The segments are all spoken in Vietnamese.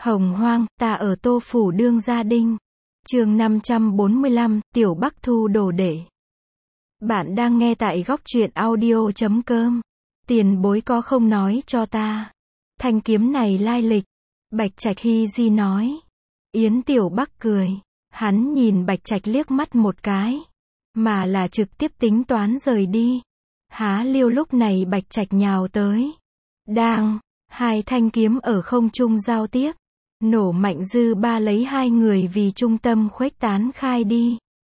Hồng hoang, ta ở Tô Phủ đương gia đinh. Chương 545, Tiểu Bắc thu đồ đệ. Bạn đang nghe tại góc truyện audio.com. Tiền bối có không nói cho ta thanh kiếm này lai lịch? Bạch Trạch hi di nói. Yến Tiểu Bắc cười. Hắn nhìn Bạch Trạch liếc mắt một cái, mà là trực tiếp tính toán rời đi. Há liêu lúc này Bạch Trạch nhào tới. Đang, hai thanh kiếm ở không trung giao tiếp. Nổ mạnh dư ba lấy hai người vì trung tâm khuếch tán khai đi.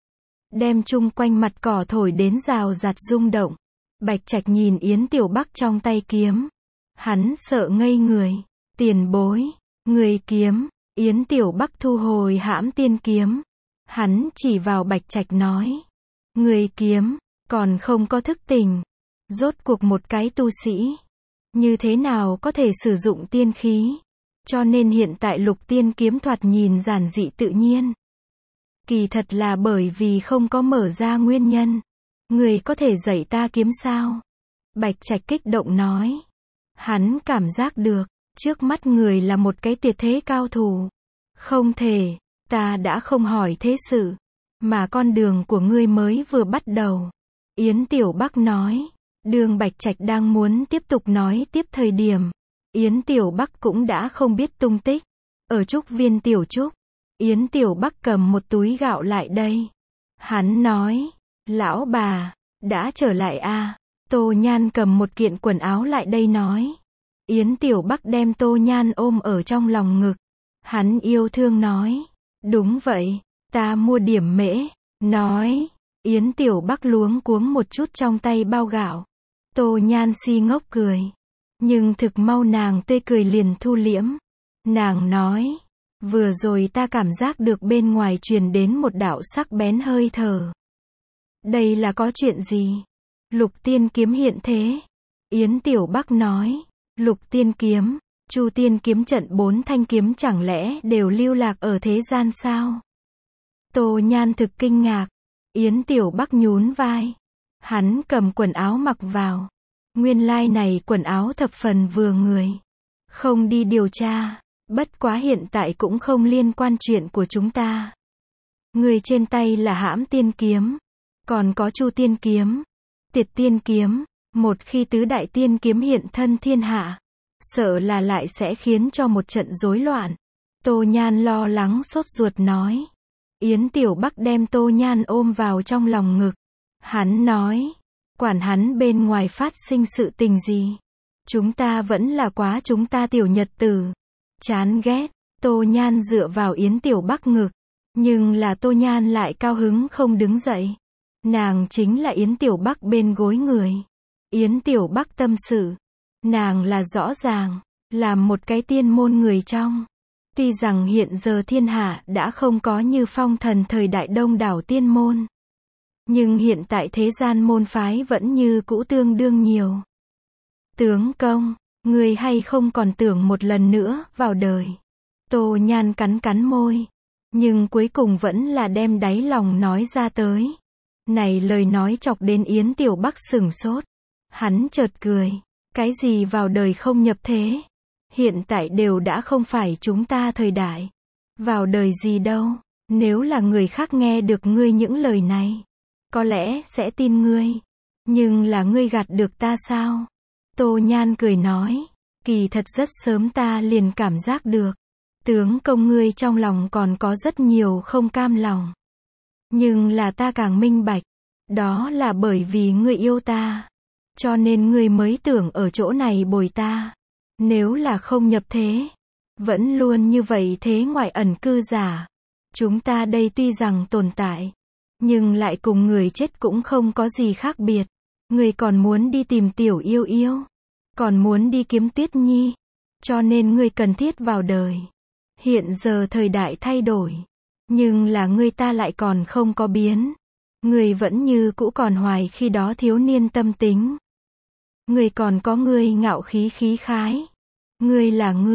Đem chung quanh mặt cỏ thổi đến rào rạt rung động. Bạch Trạch nhìn Yến Tiểu Bắc trong tay kiếm. Hắn sợ ngây người. Tiền bối, người kiếm. Yến Tiểu Bắc thu hồi hãm tiên kiếm. Hắn chỉ vào Bạch Trạch nói. Người kiếm, còn không có thức tỉnh. Rốt cuộc một cái tu sĩ, như thế nào có thể sử dụng tiên khí? Cho nên hiện tại lục tiên kiếm thoạt nhìn giản dị tự nhiên. Kỳ thật là bởi vì không có mở ra nguyên nhân. Người có thể dạy ta kiếm sao? Bạch Trạch kích động nói. Hắn cảm giác được, trước mắt người là một cái tuyệt thế cao thủ. Không thể, ta đã không hỏi thế sự, mà con đường của ngươi mới vừa bắt đầu. Yến Tiểu Bắc nói. Đường Bạch Trạch đang muốn tiếp tục nói tiếp thời điểm, Yến Tiểu Bắc cũng đã không biết tung tích. Ở trúc viên tiểu trúc, Yến Tiểu Bắc cầm một túi gạo lại đây. Hắn nói, lão bà, đã trở lại à? Tô Nhan cầm một kiện quần áo lại đây nói. Yến Tiểu Bắc đem Tô Nhan ôm ở trong lòng ngực. Hắn yêu thương nói, đúng vậy, ta mua điểm mễ. Nói, Yến Tiểu Bắc luống cuống một chút trong tay bao gạo. Tô Nhan si ngốc cười. Nhưng thực mau nàng tươi cười liền thu liễm. Nàng nói, vừa rồi ta cảm giác được bên ngoài truyền đến một đạo sắc bén hơi thở. Đây là có chuyện gì? Lục tiên kiếm hiện thế. Yến Tiểu Bắc nói, lục tiên kiếm, Chu tiên kiếm trận 4 thanh kiếm chẳng lẽ đều lưu lạc ở thế gian sao? Tô Nhan thực kinh ngạc. Yến Tiểu Bắc nhún vai. Hắn cầm quần áo mặc vào. Nguyên lai này quần áo thập phần vừa người. Không đi điều tra. Bất quá hiện tại cũng không liên quan chuyện của chúng ta. Người trên tay là hãm tiên kiếm. Còn có Chu tiên kiếm, Tiệt tiên kiếm. Một khi tứ đại tiên kiếm hiện thân thiên hạ, sợ là lại sẽ khiến cho một trận rối loạn. Tô Nhan lo lắng sốt ruột nói. Yến Tiểu Bắc đem Tô Nhan ôm vào trong lòng ngực. Hắn nói, quản hắn bên ngoài phát sinh sự tình gì. Chúng ta vẫn là quá chúng ta tiểu nhật tử. Chán ghét. Tô Nhan dựa vào Yến Tiểu Bắc ngực. Nhưng là Tô Nhan lại cao hứng không đứng dậy. Nàng chính là Yến Tiểu Bắc bên gối người. Yến Tiểu Bắc tâm sự. Nàng là rõ ràng, làm một cái tiên môn người trong. Tuy rằng hiện giờ thiên hạ đã không có như phong thần thời đại đông đảo tiên môn. Nhưng hiện tại thế gian môn phái vẫn như cũ tương đương nhiều. Tướng công, người hay không còn tưởng một lần nữa vào đời. Tô Nhan cắn cắn môi. Nhưng cuối cùng vẫn là đem đáy lòng nói ra tới. Này lời nói chọc đến Yến Tiểu Bắc sửng sốt. Hắn chợt cười. Cái gì vào đời không nhập thế? Hiện tại đều đã không phải chúng ta thời đại. Vào đời gì đâu? Nếu là người khác nghe được ngươi những lời này, có lẽ sẽ tin ngươi. Nhưng là ngươi gạt được ta sao? Tô Nhan cười nói. Kỳ thật rất sớm ta liền cảm giác được. Tướng công ngươi trong lòng còn có rất nhiều không cam lòng. Nhưng là ta càng minh bạch. Đó là bởi vì ngươi yêu ta. Cho nên ngươi mới tưởng ở chỗ này bồi ta. Nếu là không nhập thế, vẫn luôn như vậy thế ngoại ẩn cư giả. Chúng ta đây tuy rằng tồn tại, nhưng lại cùng người chết cũng không có gì khác biệt. Ngươi còn muốn đi tìm tiểu yêu yêu, còn muốn đi kiếm Tuyết Nhi. Cho nên ngươi cần thiết vào đời. Hiện giờ thời đại thay đổi, nhưng là ngươi ta lại còn không có biến. Ngươi vẫn như cũ còn hoài khi đó thiếu niên tâm tính. Ngươi còn có ngươi ngạo khí khí khái. Ngươi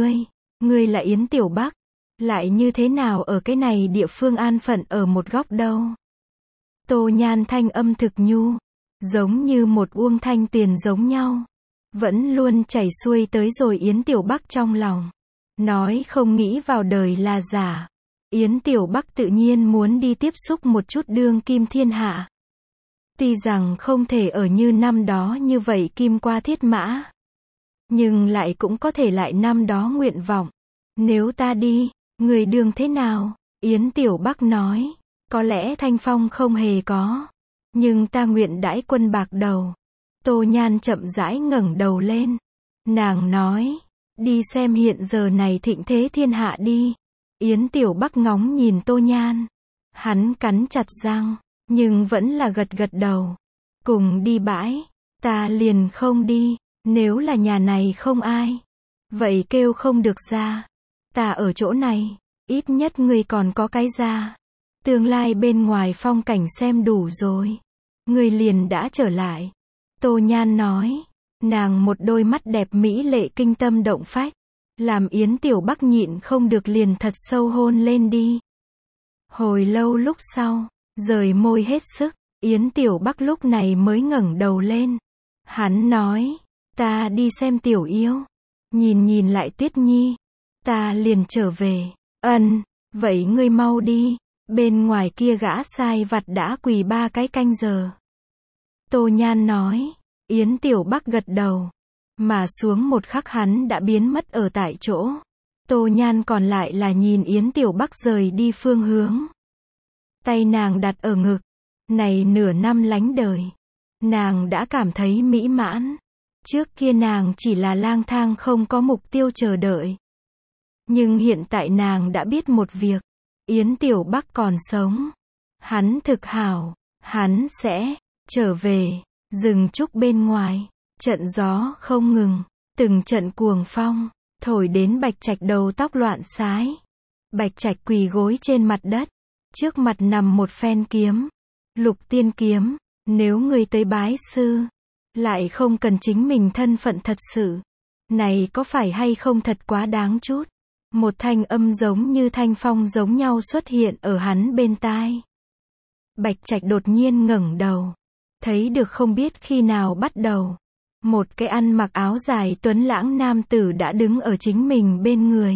là Yến Tiểu Bắc. Lại như thế nào ở cái này địa phương an phận ở một góc đâu. Tô Nhan thanh âm thực nhu, giống như một uông thanh tuyền giống nhau. Vẫn luôn chảy xuôi tới rồi Yến Tiểu Bắc trong lòng. nói không nghĩ vào đời là giả. Yến Tiểu Bắc tự nhiên muốn đi tiếp xúc một chút đương kim thiên hạ. Tuy rằng không thể ở như năm đó như vậy kim qua thiết mã, nhưng lại cũng có thể lại năm đó nguyện vọng. Nếu ta đi, người đương thế nào? Yến Tiểu Bắc nói, có lẽ Thanh Phong không hề có, nhưng ta nguyện đãi quân bạc đầu. Tô Nhan chậm rãi ngẩng đầu lên. Nàng nói, đi xem hiện giờ này thịnh thế thiên hạ đi. Yến Tiểu Bắc ngóng nhìn Tô Nhan. Hắn cắn chặt răng, nhưng vẫn là gật gật đầu. Cùng đi bãi, ta liền không đi, nếu là nhà này không ai. Vậy kêu không được ra. Ta ở chỗ này, ít nhất ngươi còn có cái ra. Tương lai bên ngoài phong cảnh xem đủ rồi. Ngươi liền đã trở lại. Tô Nhan nói, nàng một đôi mắt đẹp mỹ lệ kinh tâm động phách, làm Yến Tiểu Bắc nhịn không được liền thật sâu hôn lên đi. Hồi lâu lúc sau, rời môi hết sức, Yến Tiểu Bắc lúc này mới ngẩng đầu lên. Hắn nói, ta đi xem Tiểu Yêu, nhìn nhìn lại Tuyết Nhi, ta liền trở về. Vậy ngươi mau đi, bên ngoài kia gã sai vặt đã quỳ 3 cái canh giờ. Tô Nhan nói, Yến Tiểu Bắc gật đầu, mà xuống một khắc hắn đã biến mất ở tại chỗ. Tô Nhan còn lại là nhìn Yến Tiểu Bắc rời đi phương hướng. Tay nàng đặt ở ngực, này nửa năm lánh đời, nàng đã cảm thấy mỹ mãn. Trước kia nàng chỉ là lang thang không có mục tiêu chờ đợi. Nhưng hiện tại nàng đã biết một việc, Yến Tiểu Bắc còn sống. Hắn thực hảo, hắn sẽ trở về. Rừng trúc bên ngoài, trận gió không ngừng, từng trận cuồng phong, thổi đến Bạch Trạch đầu tóc loạn xái. Bạch Trạch quỳ gối trên mặt đất, trước mặt nằm một phen kiếm. Lục tiên kiếm, nếu ngươi tới bái sư, lại không cần chính mình thân phận thật sự. Này có phải hay không thật quá đáng chút. Một thanh âm giống như thanh phong giống nhau xuất hiện ở hắn bên tai. Bạch Trạch đột nhiên ngẩng đầu. Thấy được không biết khi nào bắt đầu, một cái ăn mặc áo dài tuấn lãng nam tử đã đứng ở chính mình bên người.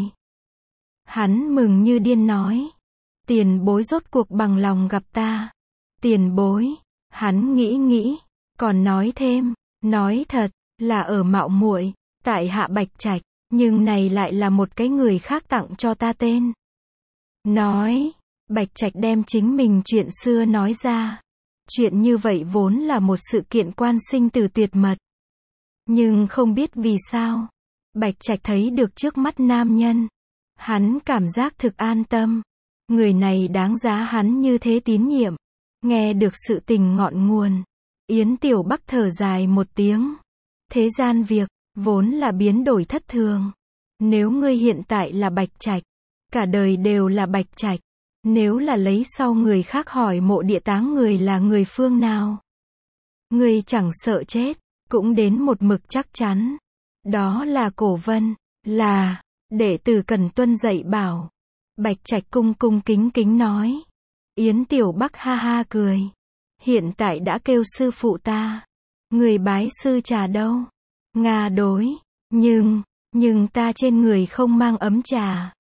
Hắn mừng như điên nói, tiền bối rốt cuộc bằng lòng gặp ta. Tiền bối, hắn nghĩ, còn nói thêm, nói thật, là ở mạo muội, tại hạ Bạch Trạch, nhưng này lại là một cái người khác tặng cho ta tên. Nói, Bạch Trạch đem chính mình chuyện xưa nói ra. Chuyện như vậy vốn là một sự kiện quan sinh tử tuyệt mật. Nhưng không biết vì sao, Bạch Trạch thấy được trước mắt nam nhân. Hắn cảm giác thực an tâm. Người này đáng giá hắn như thế tín nhiệm. Nghe được sự tình ngọn nguồn. Yến Tiểu Bắc thở dài một tiếng. Thế gian việc, vốn là biến đổi thất thường. Nếu ngươi hiện tại là Bạch Trạch, cả đời đều là Bạch Trạch. Nếu là lấy sau người khác hỏi mộ địa táng người là người phương nào, ngươi chẳng sợ chết, cũng đến một mực chắc chắn. Đó là Cổ Vân, là đệ tử cần tuân dạy bảo. Bạch Trạch cung cung kính kính nói. Yến Tiểu Bắc ha ha cười. Hiện tại đã kêu sư phụ ta. Người bái sư trà đâu? Nga đối. Nhưng ta trên người không mang ấm trà.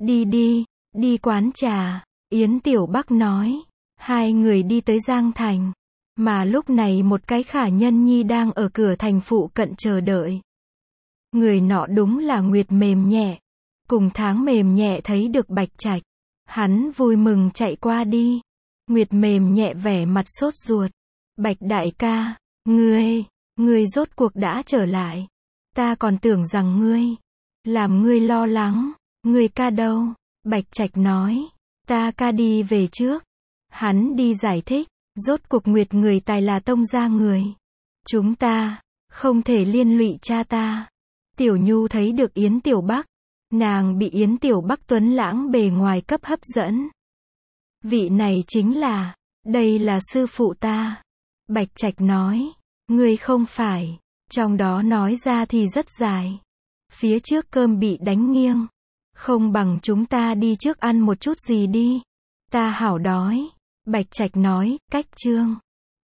Đi quán trà. Yến Tiểu Bắc nói. Hai người đi tới Giang Thành. Mà lúc này một cái khả nhân nhi đang ở cửa thành phụ cận chờ đợi. Người nọ đúng là Nguyệt Mềm Nhẹ. Cùng Tháng Mềm Nhẹ thấy được Bạch Trạch. Hắn vui mừng chạy qua đi. Nguyệt Mềm Nhẹ vẻ mặt sốt ruột. Bạch đại ca, ngươi rốt cuộc đã trở lại. Ta còn tưởng rằng làm ngươi lo lắng. Ngươi ca đâu? Bạch Trạch nói. Ta ca đi về trước. Hắn đi giải thích. Rốt cuộc Nguyệt người tài là Tông gia người. Chúng ta không thể liên lụy cha ta. Tiểu Nhu thấy được Yến Tiểu Bắc. Nàng bị Yến Tiểu Bắc tuấn lãng bề ngoài cấp hấp dẫn. Vị này chính là, đây là sư phụ ta. Bạch Trạch nói, ngươi không phải, trong đó nói ra thì rất dài. Phía trước cơm bị đánh nghiêng. Không bằng chúng ta đi trước ăn một chút gì đi. Ta hảo đói. Bạch Trạch nói, cách chương.